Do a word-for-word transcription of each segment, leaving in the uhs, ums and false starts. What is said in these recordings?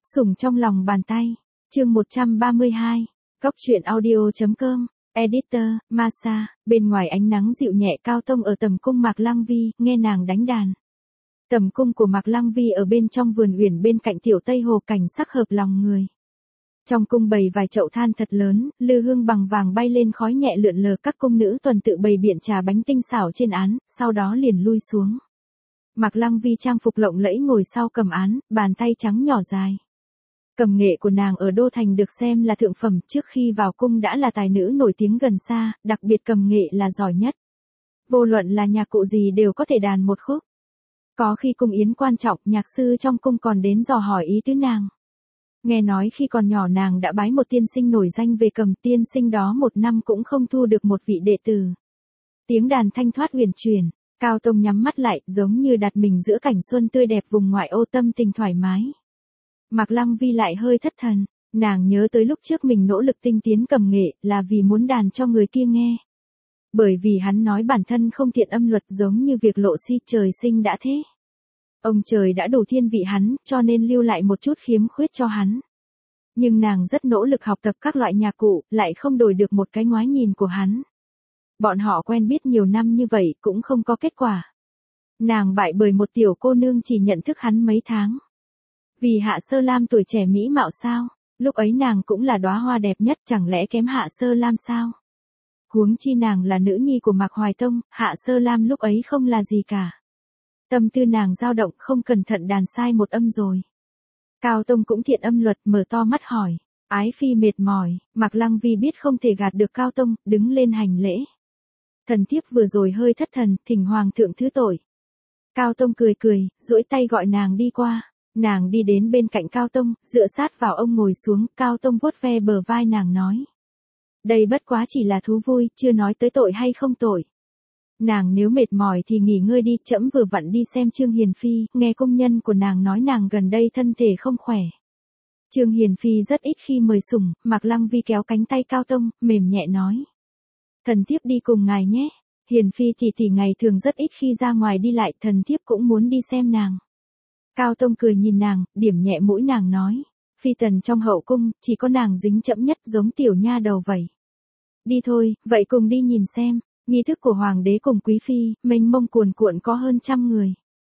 Sủng trong lòng bàn tay. Chương một trăm ba mươi hai. Cóc truyện audio chấm com. Editor, Masa. Bên ngoài ánh nắng dịu nhẹ, Cao Tông ở tầm cung Mạc Lăng Vi, nghe nàng đánh đàn. Tầm cung của Mạc Lăng Vi ở bên trong vườn uyển bên cạnh tiểu Tây Hồ, cảnh sắc hợp lòng người. Trong cung bày vài chậu than thật lớn, lư hương bằng vàng bay lên, khói nhẹ lượn lờ, các cung nữ tuần tự bày biện trà bánh tinh xảo trên án, sau đó liền lui xuống. Mạc Lăng Vi trang phục lộng lẫy ngồi sau cầm án, bàn tay trắng nhỏ dài. Cầm nghệ của nàng ở Đô Thành được xem là thượng phẩm, trước khi vào cung đã là tài nữ nổi tiếng gần xa, đặc biệt cầm nghệ là giỏi nhất. Vô luận là nhạc cụ gì đều có thể đàn một khúc. Có khi cung yến quan trọng, nhạc sư trong cung còn đến dò hỏi ý tứ nàng. Nghe nói khi còn nhỏ nàng đã bái một tiên sinh nổi danh về cầm, tiên sinh đó một năm cũng không thu được một vị đệ tử. Tiếng đàn thanh thoát huyền truyền, Cao Tông nhắm mắt lại, giống như đặt mình giữa cảnh xuân tươi đẹp vùng ngoại ô, tâm tình thoải mái. Mạc Lăng Vi lại hơi thất thần, nàng nhớ tới lúc trước mình nỗ lực tinh tiến cầm nghệ là vì muốn đàn cho người kia nghe. Bởi vì hắn nói bản thân không thiện âm luật, giống như việc lộ si trời sinh đã thế. Ông trời đã đủ thiên vị hắn, cho nên lưu lại một chút khiếm khuyết cho hắn. Nhưng nàng rất nỗ lực học tập các loại nhạc cụ, lại không đổi được một cái ngoái nhìn của hắn. Bọn họ quen biết nhiều năm như vậy cũng không có kết quả. Nàng bại bởi một tiểu cô nương chỉ nhận thức hắn mấy tháng. Vì Hạ Sơ Lam tuổi trẻ mỹ mạo sao? Lúc ấy nàng cũng là đóa hoa đẹp nhất, chẳng lẽ kém Hạ Sơ Lam sao? Huống chi nàng là nữ nhi của Mạc Hoài Tông, Hạ Sơ Lam lúc ấy không là gì cả. Tâm tư nàng dao động, không cẩn thận đàn sai một âm rồi. Cao Tông cũng thiện âm luật, mở to mắt hỏi. Ái phi mệt mỏi, Mạc Lăng Vi biết không thể gạt được Cao Tông, đứng lên hành lễ. Thần thiếp vừa rồi hơi thất thần, thỉnh hoàng thượng thứ tội. Cao Tông cười cười, duỗi tay gọi nàng đi qua. Nàng đi đến bên cạnh Cao Tông, dựa sát vào ông ngồi xuống, Cao Tông vuốt ve bờ vai nàng nói. Đây bất quá chỉ là thú vui, chưa nói tới tội hay không tội. Nàng nếu mệt mỏi thì nghỉ ngơi đi, trẫm vừa vặn đi xem Trương Hiền Phi, nghe công nhân của nàng nói nàng gần đây thân thể không khỏe. Trương Hiền Phi rất ít khi mời sủng, Mạc Lăng Vi kéo cánh tay Cao Tông, mềm nhẹ nói. Thần thiếp đi cùng ngài nhé, Hiền Phi tỷ tỷ ngày thường rất ít khi ra ngoài đi lại, thần thiếp cũng muốn đi xem nàng. Cao Tông cười nhìn nàng, điểm nhẹ mũi nàng nói. Phi tần trong hậu cung, chỉ có nàng dính chậm nhất, giống tiểu nha đầu vậy. Đi thôi, vậy cùng đi nhìn xem. Nghi thức của hoàng đế cùng quý phi, mênh mông cuồn cuộn có hơn trăm người.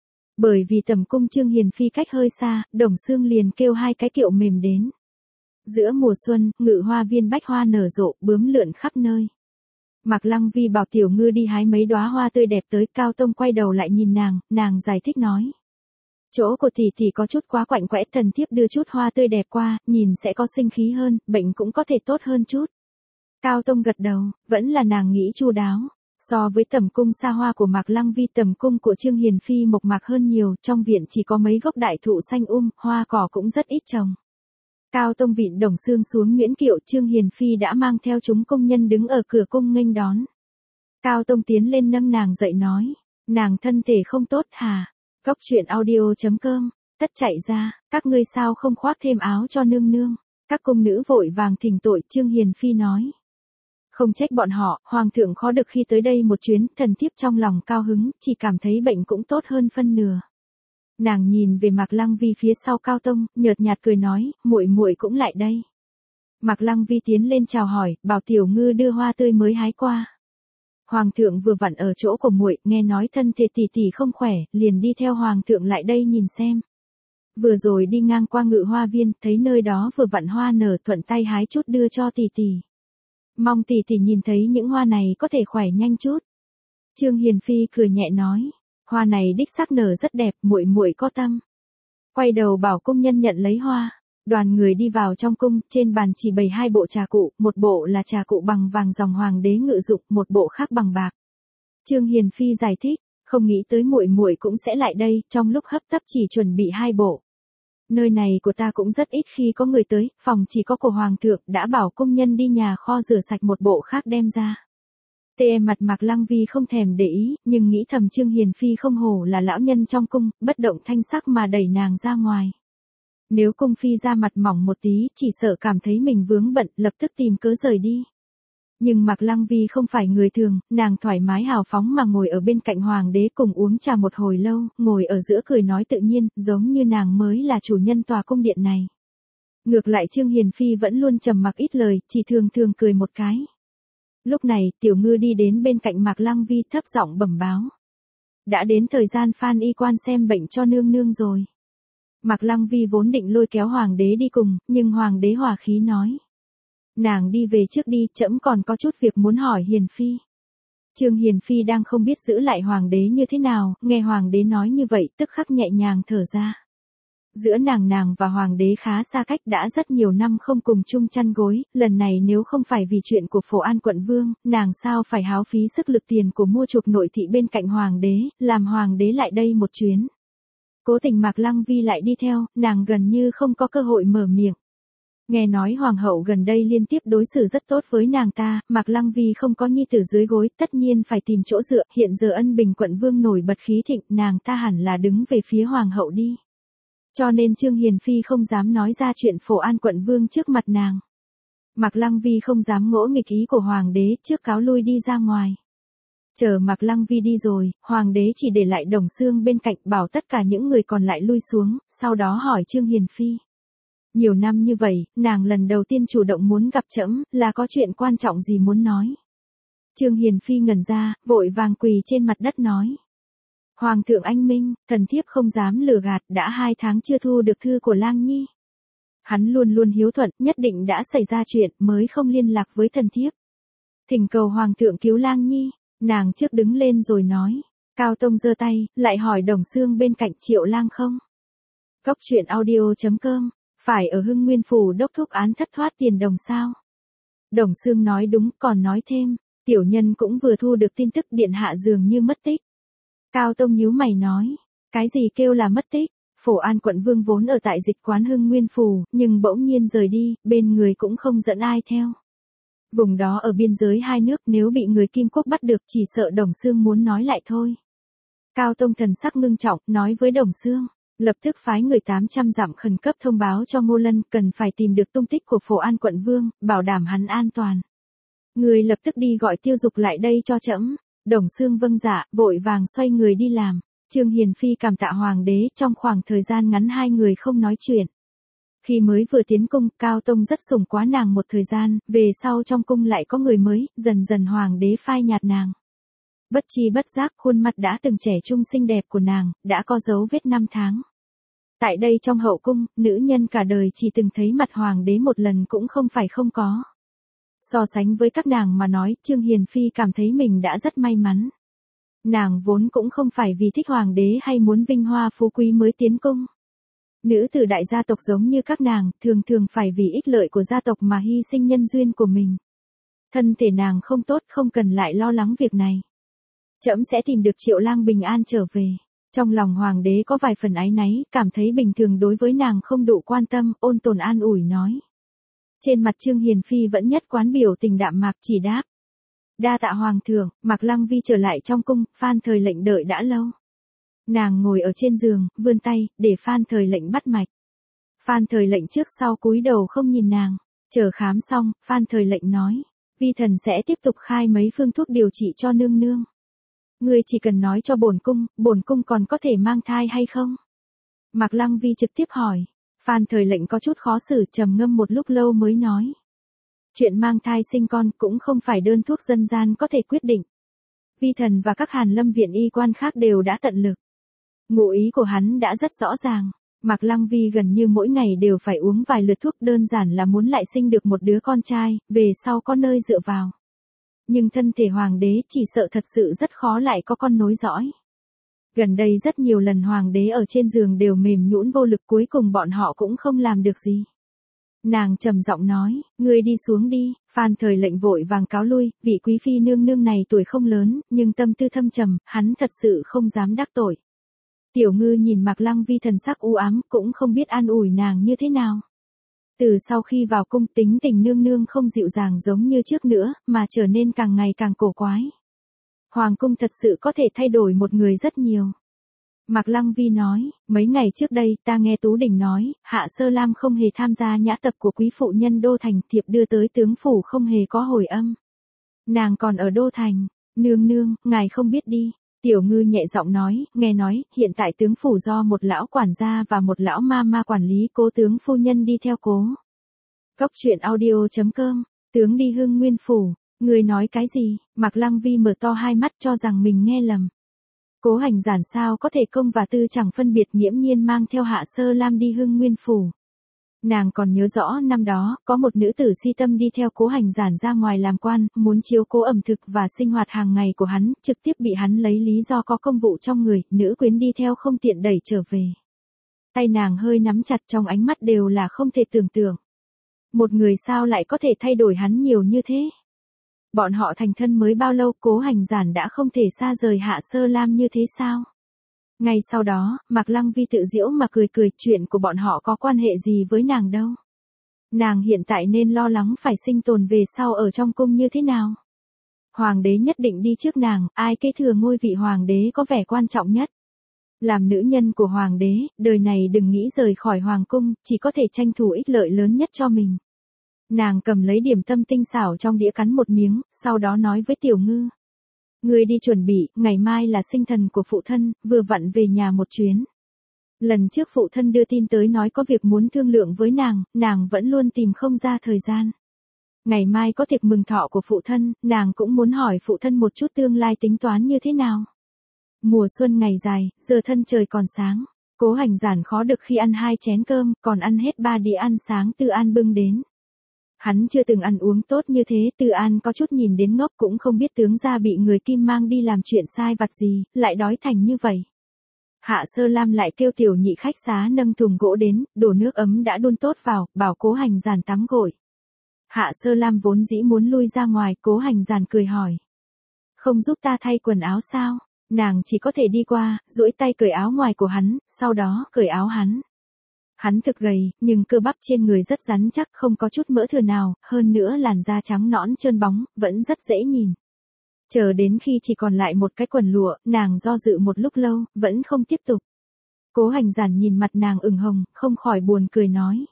Bởi vì tầm cung Trương Hiền Phi cách hơi xa, Đồng Xương liền kêu hai cái kiệu mềm đến. Giữa mùa xuân, ngự hoa viên bách hoa nở rộ, bướm lượn khắp nơi. Mạc Lăng Vi bảo tiểu ngư đi hái mấy đóa hoa tươi đẹp tới, Cao Tông quay đầu lại nhìn nàng, nàng giải thích nói. Chỗ của tỷ tỷ có chút quá quạnh quẽ, thần thiếp đưa chút hoa tươi đẹp qua, nhìn sẽ có sinh khí hơn, bệnh cũng có thể tốt hơn chút. Cao Tông gật đầu, vẫn là nàng nghĩ chu đáo. So với tầm cung xa hoa của Mạc Lăng Vi, tầm cung của Trương Hiền Phi mộc mạc hơn nhiều, trong viện chỉ có mấy gốc đại thụ xanh um, hoa cỏ cũng rất ít trồng. Cao Tông vịn Đồng Xương xuống nguyễn kiệu, Trương Hiền Phi đã mang theo chúng công nhân đứng ở cửa cung nghênh đón. Cao Tông tiến lên nâng nàng dậy nói, nàng thân thể không tốt hả? Cóc truyện audio chấm com. Tất chạy ra, các ngươi sao không khoác thêm áo cho nương nương? Các cung nữ vội vàng thỉnh tội, Trương Hiền Phi nói. Không trách bọn họ, hoàng thượng khó được khi tới đây một chuyến, thần thiếp trong lòng cao hứng, chỉ cảm thấy bệnh cũng tốt hơn phân nửa. Nàng nhìn về Mạc Lăng Vi phía sau Cao Tông, nhợt nhạt cười nói, muội muội cũng lại đây. Mạc Lăng Vi tiến lên chào hỏi, bảo tiểu ngư đưa hoa tươi mới hái qua. Hoàng thượng vừa vặn ở chỗ của muội, nghe nói thân thể tỷ tỷ không khỏe, liền đi theo hoàng thượng lại đây nhìn xem. Vừa rồi đi ngang qua ngự hoa viên, thấy nơi đó vừa vặn hoa nở, thuận tay hái chút đưa cho tỷ tỷ. Mong tỷ tỷ nhìn thấy những hoa này có thể khỏe nhanh chút. Trương Hiền Phi cười nhẹ nói, hoa này đích xác nở rất đẹp, muội muội có tâm. Quay đầu bảo công nhân nhận lấy hoa. Đoàn người đi vào trong cung, trên bàn chỉ bày hai bộ trà cụ, một bộ là trà cụ bằng vàng dòng hoàng đế ngự dụng, một bộ khác bằng bạc. Trương Hiền Phi giải thích, không nghĩ tới muội muội cũng sẽ lại đây, trong lúc hấp tấp chỉ chuẩn bị hai bộ. Nơi này của ta cũng rất ít khi có người tới, phòng chỉ có của hoàng thượng, đã bảo công nhân đi nhà kho rửa sạch một bộ khác đem ra. Tê mặt Mạc Lăng Vi không thèm để ý, nhưng nghĩ thầm Trương Hiền Phi không hổ là lão nhân trong cung, bất động thanh sắc mà đẩy nàng ra ngoài. Nếu cung phi ra mặt mỏng một tí, chỉ sợ cảm thấy mình vướng bận, lập tức tìm cớ rời đi. Nhưng Mạc Lăng Vi không phải người thường, nàng thoải mái hào phóng mà ngồi ở bên cạnh hoàng đế cùng uống trà một hồi lâu, ngồi ở giữa cười nói tự nhiên, giống như nàng mới là chủ nhân tòa cung điện này. Ngược lại Trương Hiền Phi vẫn luôn trầm mặc ít lời, chỉ thường thường cười một cái. Lúc này, Tiểu Ngư đi đến bên cạnh Mạc Lăng Vi thấp giọng bẩm báo. Đã đến thời gian Phan y quan xem bệnh cho nương nương rồi. Mạc Lăng Vi vốn định lôi kéo hoàng đế đi cùng, nhưng hoàng đế hòa khí nói. Nàng đi về trước đi, trẫm còn có chút việc muốn hỏi Hiền Phi. Trương Hiền Phi đang không biết giữ lại hoàng đế như thế nào, nghe hoàng đế nói như vậy tức khắc nhẹ nhàng thở ra. Giữa nàng nàng và hoàng đế khá xa cách, đã rất nhiều năm không cùng chung chăn gối, lần này nếu không phải vì chuyện của Phổ An quận vương, nàng sao phải háo phí sức lực tiền của mua chuộc nội thị bên cạnh hoàng đế, làm hoàng đế lại đây một chuyến. Cố tình Mạc Lăng Vi lại đi theo, nàng gần như không có cơ hội mở miệng. Nghe nói hoàng hậu gần đây liên tiếp đối xử rất tốt với nàng ta, Mạc Lăng Vi không có nhi tử dưới gối, tất nhiên phải tìm chỗ dựa, hiện giờ Ân Bình quận vương nổi bật khí thịnh, nàng ta hẳn là đứng về phía hoàng hậu đi. Cho nên Trương Hiền Phi không dám nói ra chuyện Phổ An quận vương trước mặt nàng. Mạc Lăng Vi không dám ngỗ nghịch ý của hoàng đế, trước cáo lui đi ra ngoài. Chờ Mạc Lăng Vi đi rồi, hoàng đế chỉ để lại Đồng Xương bên cạnh, bảo tất cả những người còn lại lui xuống, sau đó hỏi Trương Hiền Phi. Nhiều năm như vậy, nàng lần đầu tiên chủ động muốn gặp trẫm, là có chuyện quan trọng gì muốn nói. Trương Hiền Phi ngẩn ra, vội vàng quỳ trên mặt đất nói. Hoàng thượng anh minh, thần thiếp không dám lừa gạt, đã hai tháng chưa thu được thư của Lang Nhi. Hắn luôn luôn hiếu thuận, nhất định đã xảy ra chuyện, mới không liên lạc với thần thiếp. Thỉnh cầu Hoàng thượng cứu Lang Nhi, nàng trước đứng lên rồi nói. Cao Tông giơ tay, lại hỏi Đồng Xương bên cạnh Triệu Lang không? Cốc truyện audio chấm com, phải ở Hưng Nguyên Phủ đốc thúc án thất thoát tiền đồng sao? Đồng Xương nói đúng, còn nói thêm, tiểu nhân cũng vừa thu được tin tức điện hạ dường như mất tích. Cao Tông nhíu mày nói, cái gì kêu là mất tích? Phổ An quận vương vốn ở tại dịch quán Hưng Nguyên Phủ, nhưng bỗng nhiên rời đi, bên người cũng không dẫn ai theo. Vùng đó ở biên giới hai nước, nếu bị người Kim Quốc bắt được chỉ sợ Đồng Xương muốn nói lại thôi. Cao Tông thần sắc ngưng trọng, nói với Đồng Xương, lập tức phái người tám trăm dặm khẩn cấp thông báo cho Ngô Lân, cần phải tìm được tung tích của Phổ An quận vương, bảo đảm hắn an toàn. Người lập tức đi gọi Tiêu Dục lại đây cho trẫm. Đồng Xương vâng dạ, vội vàng xoay người đi làm. Trương Hiền Phi cảm tạ hoàng đế, trong khoảng thời gian ngắn hai người không nói chuyện. Khi mới vừa tiến cung, Cao Tông rất sủng quá nàng một thời gian, về sau trong cung lại có người mới, dần dần hoàng đế phai nhạt nàng. Bất chi bất giác, khuôn mặt đã từng trẻ trung xinh đẹp của nàng, đã có dấu vết năm tháng. Tại đây trong hậu cung, nữ nhân cả đời chỉ từng thấy mặt hoàng đế một lần cũng không phải không có. So sánh với các nàng mà nói, Trương Hiền Phi cảm thấy mình đã rất may mắn. Nàng vốn cũng không phải vì thích hoàng đế hay muốn vinh hoa phú quý mới tiến cung. Nữ tử đại gia tộc giống như các nàng, thường thường phải vì ích lợi của gia tộc mà hy sinh nhân duyên của mình. Thân thể nàng không tốt, không cần lại lo lắng việc này. Trẫm sẽ tìm được Triệu Lang bình an trở về. Trong lòng hoàng đế có vài phần áy náy, cảm thấy bình thường đối với nàng không đủ quan tâm, ôn tồn an ủi nói. Trên mặt Trương Hiền Phi vẫn nhất quán biểu tình đạm mạc, chỉ đáp. Đa tạ hoàng thượng. Mạc Lăng Vi trở lại trong cung, Phan Thời Lệnh đợi đã lâu. Nàng ngồi ở trên giường, vươn tay, để Phan Thời Lệnh bắt mạch. Phan Thời Lệnh trước sau cúi đầu không nhìn nàng. Chờ khám xong, Phan Thời Lệnh nói. Vi thần sẽ tiếp tục khai mấy phương thuốc điều trị cho nương nương. Ngươi chỉ cần nói cho bổn cung, bổn cung còn có thể mang thai hay không? Mạc Lăng Vi trực tiếp hỏi. Phan Thời Lệnh có chút khó xử, trầm ngâm một lúc lâu mới nói. Chuyện mang thai sinh con cũng không phải đơn thuốc dân gian có thể quyết định. Vi thần và các Hàn Lâm viện y quan khác đều đã tận lực. Ngụ ý của hắn đã rất rõ ràng. Mạc Lăng Vi gần như mỗi ngày đều phải uống vài lượt thuốc, đơn giản là muốn lại sinh được một đứa con trai, về sau có nơi dựa vào. Nhưng thân thể hoàng đế chỉ sợ thật sự rất khó lại có con nối dõi. Gần đây rất nhiều lần hoàng đế ở trên giường đều mềm nhũn vô lực, cuối cùng bọn họ cũng không làm được gì. Nàng trầm giọng nói, ngươi đi xuống đi. Phan Thời Lệnh vội vàng cáo lui, vị quý phi nương nương này tuổi không lớn, nhưng tâm tư thâm trầm, hắn thật sự không dám đắc tội. Tiểu Ngư nhìn Mạc Lăng Vi thần sắc u ám, cũng không biết an ủi nàng như thế nào. Từ sau khi vào cung, tính tình nương nương không dịu dàng giống như trước nữa, mà trở nên càng ngày càng cổ quái. Hoàng cung thật sự có thể thay đổi một người rất nhiều. Mạc Lăng Vi nói, mấy ngày trước đây ta nghe Tú Đình nói, Hạ Sơ Lam không hề tham gia nhã tập của quý phụ nhân Đô Thành, thiệp đưa tới tướng phủ không hề có hồi âm. Nàng còn ở Đô Thành. Nương nương, ngài không biết đi. Tiểu Ngư nhẹ giọng nói, nghe nói, hiện tại tướng phủ do một lão quản gia và một lão ma ma quản lý, Cố tướng phu nhân đi theo Cố. Cốc truyện audio chấm com, tướng đi Hưng Nguyên phủ, người nói cái gì? Mạc Lăng Vi mở to hai mắt cho rằng mình nghe lầm. Cố Hành Giản sao có thể công và tư chẳng phân biệt, nghiễm nhiên mang theo Hạ Sơ Lam đi Hưng Nguyên phủ. Nàng còn nhớ rõ năm đó, có một nữ tử si tâm đi theo Cố Hành Giản ra ngoài làm quan, muốn chiếu cố ẩm thực và sinh hoạt hàng ngày của hắn, trực tiếp bị hắn lấy lý do có công vụ trong người, nữ quyến đi theo không tiện đẩy trở về. Tay nàng hơi nắm chặt, trong ánh mắt đều là không thể tưởng tượng. Một người sao lại có thể thay đổi hắn nhiều như thế? Bọn họ thành thân mới bao lâu, Cố Hành Giản đã không thể xa rời Hạ Sơ Lam như thế sao? Ngay sau đó, Mạc Lăng Vi tự giễu mà cười cười, chuyện của bọn họ có quan hệ gì với nàng đâu. Nàng hiện tại nên lo lắng phải sinh tồn về sau ở trong cung như thế nào. Hoàng đế nhất định đi trước nàng, ai kế thừa ngôi vị hoàng đế có vẻ quan trọng nhất. Làm nữ nhân của hoàng đế, đời này đừng nghĩ rời khỏi hoàng cung, chỉ có thể tranh thủ ích lợi lớn nhất cho mình. Nàng cầm lấy điểm tâm tinh xảo trong đĩa cắn một miếng, sau đó nói với Tiểu Ngư. Ngươi đi chuẩn bị, ngày mai là sinh thần của phụ thân, vừa vặn về nhà một chuyến. Lần trước phụ thân đưa tin tới nói có việc muốn thương lượng với nàng, nàng vẫn luôn tìm không ra thời gian. Ngày mai có tiệc mừng thọ của phụ thân, nàng cũng muốn hỏi phụ thân một chút tương lai tính toán như thế nào. Mùa xuân ngày dài, giờ thân trời còn sáng. Cố Hành Giản khó được khi ăn hai chén cơm, còn ăn hết ba đĩa ăn sáng Tư An bưng đến. Hắn chưa từng ăn uống tốt như thế, Tư An có chút nhìn đến ngốc, cũng không biết tướng gia bị người Kim mang đi làm chuyện sai vặt gì, lại đói thành như vậy. Hạ Sơ Lam lại kêu tiểu nhị khách xá nâng thùng gỗ đến, đổ nước ấm đã đun tốt vào, bảo Cố Hành Giản tắm gội. Hạ Sơ Lam vốn dĩ muốn lui ra ngoài, Cố Hành Giản cười hỏi. Không giúp ta thay quần áo sao? Nàng chỉ có thể đi qua, duỗi tay cởi áo ngoài của hắn, sau đó cởi áo hắn. Hắn thực gầy, nhưng cơ bắp trên người rất rắn chắc, không có chút mỡ thừa nào, hơn nữa làn da trắng nõn trơn bóng, vẫn rất dễ nhìn. Chờ đến khi chỉ còn lại một cái quần lụa, nàng do dự một lúc lâu, vẫn không tiếp tục. Cố Hành Giản nhìn mặt nàng ửng hồng, không khỏi buồn cười nói.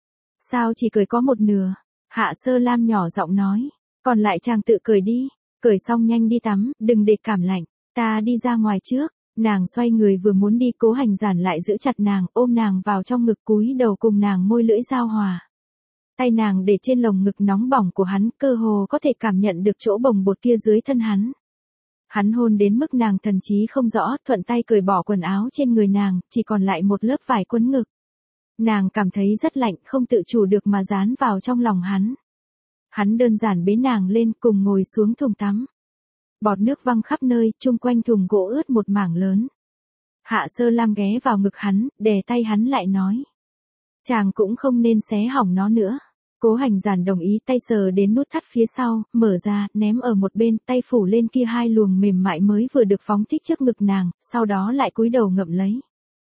Sao chỉ cởi có một nửa? Hạ Sơ Lam nhỏ giọng nói. Còn lại chàng tự cởi đi, cởi xong nhanh đi tắm, đừng để cảm lạnh, ta đi ra ngoài trước. Nàng xoay người vừa muốn đi, Cố Hành Giản lại giữ chặt nàng, ôm nàng vào trong ngực, cúi đầu cùng nàng môi lưỡi giao hòa. Tay nàng để trên lồng ngực nóng bỏng của hắn, cơ hồ có thể cảm nhận được chỗ bồng bột kia dưới thân hắn. Hắn hôn đến mức nàng thần trí không rõ, thuận tay cởi bỏ quần áo trên người nàng, chỉ còn lại một lớp vải quấn ngực. Nàng cảm thấy rất lạnh, không tự chủ được mà dán vào trong lòng hắn. Hắn đơn giản bế nàng lên, cùng ngồi xuống thùng tắm. Bọt nước văng khắp nơi, chung quanh thùng gỗ ướt một mảng lớn. Hạ Sơ Lam ghé vào ngực hắn, đè tay hắn lại nói. Chàng cũng không nên xé hỏng nó nữa. Cố Hành Giản đồng ý, tay sờ đến nút thắt phía sau, mở ra, ném ở một bên, tay phủ lên kia hai luồng mềm mại mới vừa được phóng thích trước ngực nàng, sau đó lại cúi đầu ngậm lấy.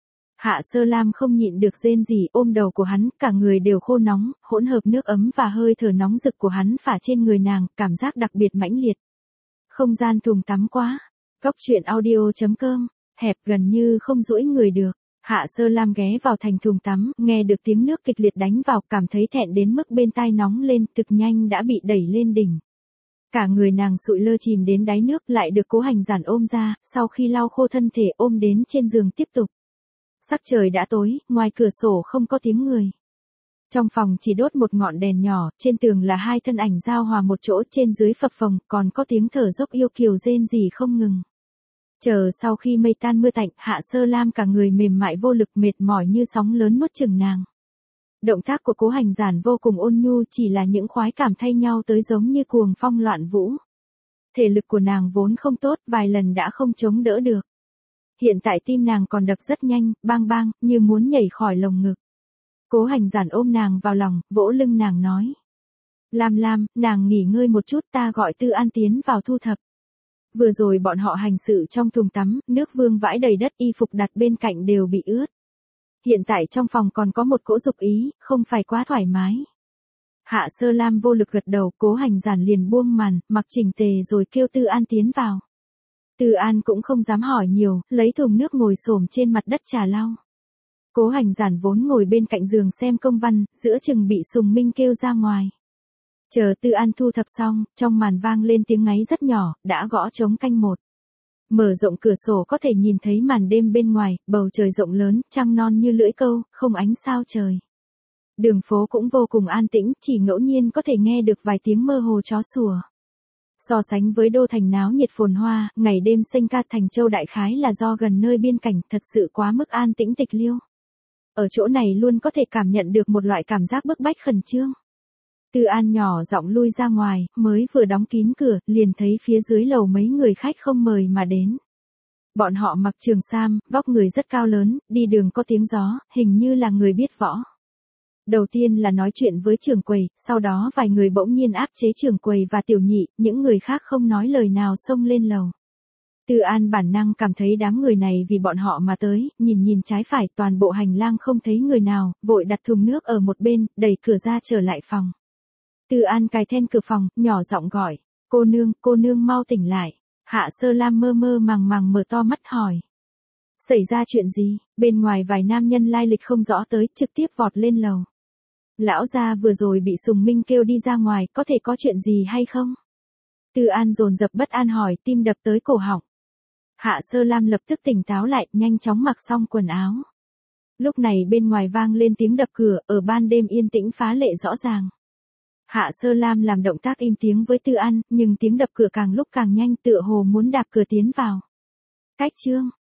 Hạ Sơ Lam không nhịn được rên rỉ, ôm đầu của hắn, cả người đều khô nóng, hỗn hợp nước ấm và hơi thở nóng rực của hắn phả trên người nàng, cảm giác đặc biệt mãnh liệt. Không gian thùng tắm quá. Cốc truyện audio chấm com, hẹp gần như không duỗi người được. Hạ Sơ Lam ghé vào thành thùng tắm, nghe được tiếng nước kịch liệt đánh vào, cảm thấy thẹn đến mức bên tai nóng lên, thực nhanh đã bị đẩy lên đỉnh. Cả người nàng sụi lơ chìm đến đáy nước, lại được Cố Hành Giản ôm ra, sau khi lau khô thân thể ôm đến trên giường tiếp tục. Sắc trời đã tối, ngoài cửa sổ không có tiếng người. Trong phòng chỉ đốt một ngọn đèn nhỏ, trên tường là hai thân ảnh giao hòa một chỗ, trên dưới phập phồng, còn có tiếng thở dốc yêu kiều rên rỉ không ngừng. Chờ sau khi mây tan mưa tạnh, Hạ Sơ Lam cả người mềm mại vô lực, mệt mỏi như sóng lớn nuốt chửng nàng. Động tác của Cố Hành Giản vô cùng ôn nhu, chỉ là những khoái cảm thay nhau tới giống như cuồng phong loạn vũ. Thể lực của nàng vốn không tốt, vài lần đã không chống đỡ được. Hiện tại tim nàng còn đập rất nhanh, bang bang, như muốn nhảy khỏi lồng ngực. Cố Hành Giản ôm nàng vào lòng, vỗ lưng nàng nói. Lam Lam, nàng nghỉ ngơi một chút, ta gọi Tư An tiến vào thu thập. Vừa rồi bọn họ hành sự trong thùng tắm, nước vương vãi đầy đất, y phục đặt bên cạnh đều bị ướt. Hiện tại trong phòng còn có một cỗ dục ý, không phải quá thoải mái. Hạ Sơ Lam vô lực gật đầu, Cố Hành Giản liền buông màn, mặc chỉnh tề rồi kêu Tư An tiến vào. Tư An cũng không dám hỏi nhiều, lấy thùng nước ngồi xổm trên mặt đất trà lau. Cố Hành Giản vốn ngồi bên cạnh giường xem công văn, giữa chừng bị Sùng Minh kêu ra ngoài. Chờ Tư An thu thập xong, trong màn vang lên tiếng ngáy rất nhỏ, đã gõ trống canh một. Mở rộng cửa sổ có thể nhìn thấy màn đêm bên ngoài, bầu trời rộng lớn, trăng non như lưỡi câu, không ánh sao trời. Đường phố cũng vô cùng an tĩnh, chỉ ngẫu nhiên có thể nghe được vài tiếng mơ hồ chó sủa. So sánh với đô thành náo nhiệt phồn hoa, ngày đêm sinh ca Thành Châu đại khái là do gần nơi biên cảnh, thật sự quá mức an tĩnh tịch liêu. Ở chỗ này luôn có thể cảm nhận được một loại cảm giác bức bách khẩn trương. Tư An nhỏ giọng lui ra ngoài, mới vừa đóng kín cửa, liền thấy phía dưới lầu mấy người khách không mời mà đến. Bọn họ mặc trường sam, vóc người rất cao lớn, đi đường có tiếng gió, hình như là người biết võ. Đầu tiên là nói chuyện với trưởng quầy, sau đó vài người bỗng nhiên áp chế trưởng quầy và tiểu nhị, những người khác không nói lời nào xông lên lầu. Tư An bản năng cảm thấy đám người này vì bọn họ mà tới, nhìn nhìn trái phải toàn bộ hành lang không thấy người nào, vội đặt thùng nước ở một bên, đẩy cửa ra trở lại phòng. Tư An cài then cửa phòng, nhỏ giọng gọi, cô nương, cô nương mau tỉnh lại. Hạ Sơ Lam mơ mơ màng màng mở to mắt hỏi. Xảy ra chuyện gì? Bên ngoài vài nam nhân lai lịch không rõ tới, trực tiếp vọt lên lầu. Lão gia vừa rồi bị Sùng Minh kêu đi ra ngoài, có thể có chuyện gì hay không? Tư An dồn dập bất an hỏi, tim đập tới cổ họng. Hạ Sơ Lam lập tức tỉnh táo lại, nhanh chóng mặc xong quần áo. Lúc này bên ngoài vang lên tiếng đập cửa, ở ban đêm yên tĩnh phá lệ rõ ràng. Hạ Sơ Lam làm động tác im tiếng với Tư An, nhưng tiếng đập cửa càng lúc càng nhanh, tựa hồ muốn đạp cửa tiến vào. Cách chương,